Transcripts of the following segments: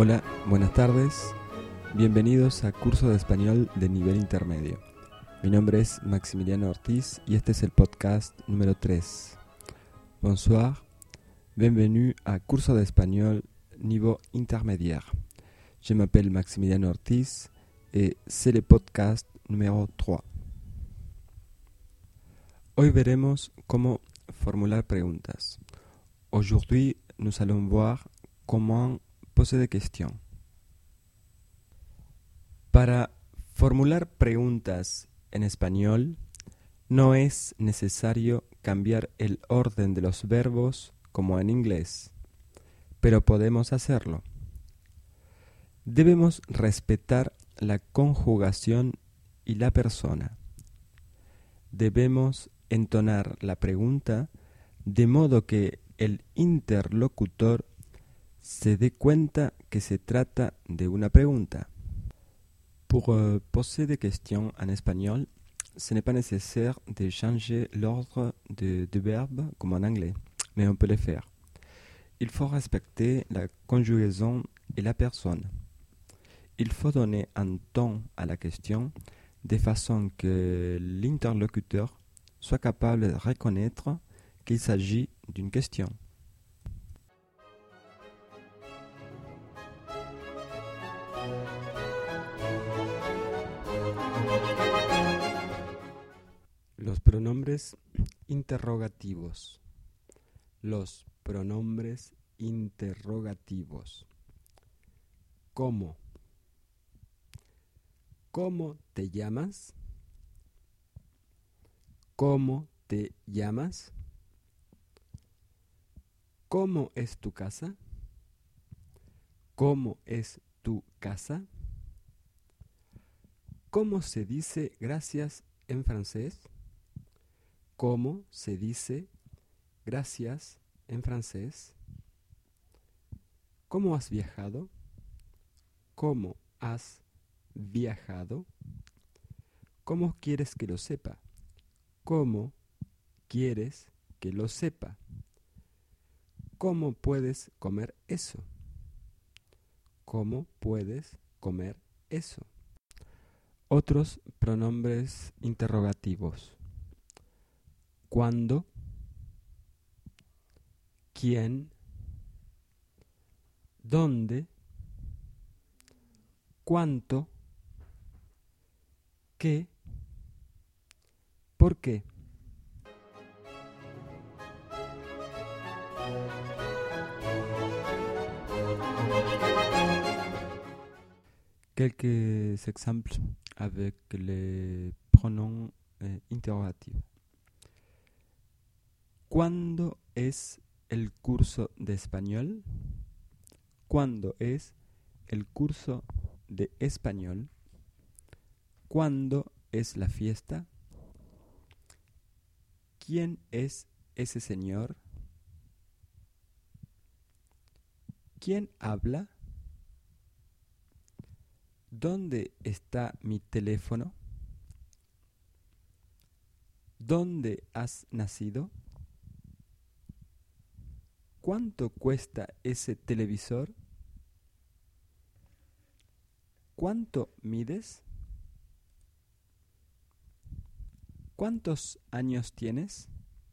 Hola, buenas tardes. Bienvenidos a Curso de Español de Nivel Intermedio. Mi nombre es Maximiliano Ortiz y este es el podcast número 3. Bonsoir, bienvenue à Curso de Español Niveau Intermédiaire. Je m'appelle Maximiliano Ortiz et c'est le podcast número 3. Hoy veremos cómo formular preguntas. Aujourd'hui, nous allons voir comment poser des questions. Para formular preguntas en español, no es necesario cambiar el orden de los verbos como en inglés, pero podemos hacerlo. Debemos respetar la conjugación y la persona. Debemos entonar la pregunta de modo que el interlocutor se dé cuenta que se trata de una pregunta. Pour poser des questions en espagnol, ce n'est pas nécessaire de changer l'ordre de verbes comme en anglais, mais on peut le faire. Il faut respecter la conjugaison et la personne. Il faut donner un ton à la question de façon que l'interlocuteur soit capable de reconnaître qu'il s'agit d'une question. Los pronombres interrogativos. Los pronombres interrogativos. ¿Cómo? ¿Cómo te llamas? ¿Cómo te llamas? ¿Cómo es tu casa? ¿Cómo es tu casa? ¿Cómo se dice gracias en francés? ¿Cómo se dice gracias en francés? ¿Cómo has viajado? ¿Cómo has viajado? ¿Cómo quieres que lo sepa? ¿Cómo quieres que lo sepa? ¿Cómo puedes comer eso? ¿Cómo puedes comer eso? Otros pronombres interrogativos. ¿Cuándo? ¿Quién? ¿Dónde? ¿Cuánto? ¿Qué? ¿Por qué? Quelques exemples avec les pronoms interrogativos. ¿Cuándo es el curso de español? ¿Cuándo es el curso de español? ¿Cuándo es la fiesta? ¿Quién es ese señor? ¿Quién habla? ¿Dónde está mi teléfono? ¿Dónde has nacido? ¿Cuánto cuesta ese televisor? ¿Cuánto mides? ¿Cuántos años tienes?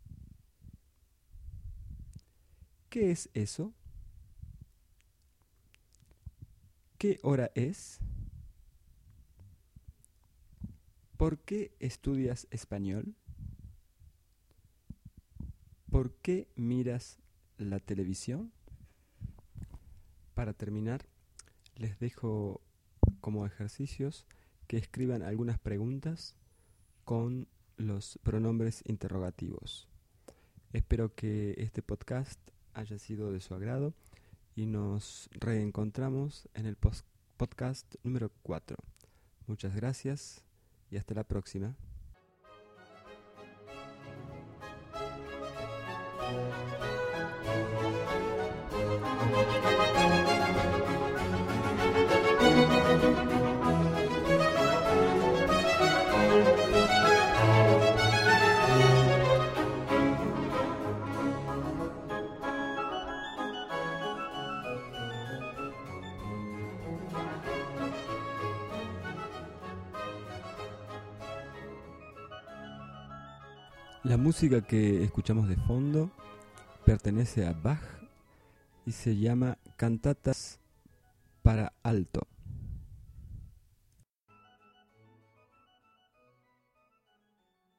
¿Qué es eso? ¿Qué hora es? ¿Por qué estudias español? ¿Por qué miras la televisión? Para terminar, les dejo como ejercicios que escriban algunas preguntas con los pronombres interrogativos. Espero que este podcast haya sido de su agrado y nos reencontramos en el podcast número 4. Muchas gracias y hasta la próxima. La música que escuchamos de fondo pertenece a Bach y se llama Cantatas para alto.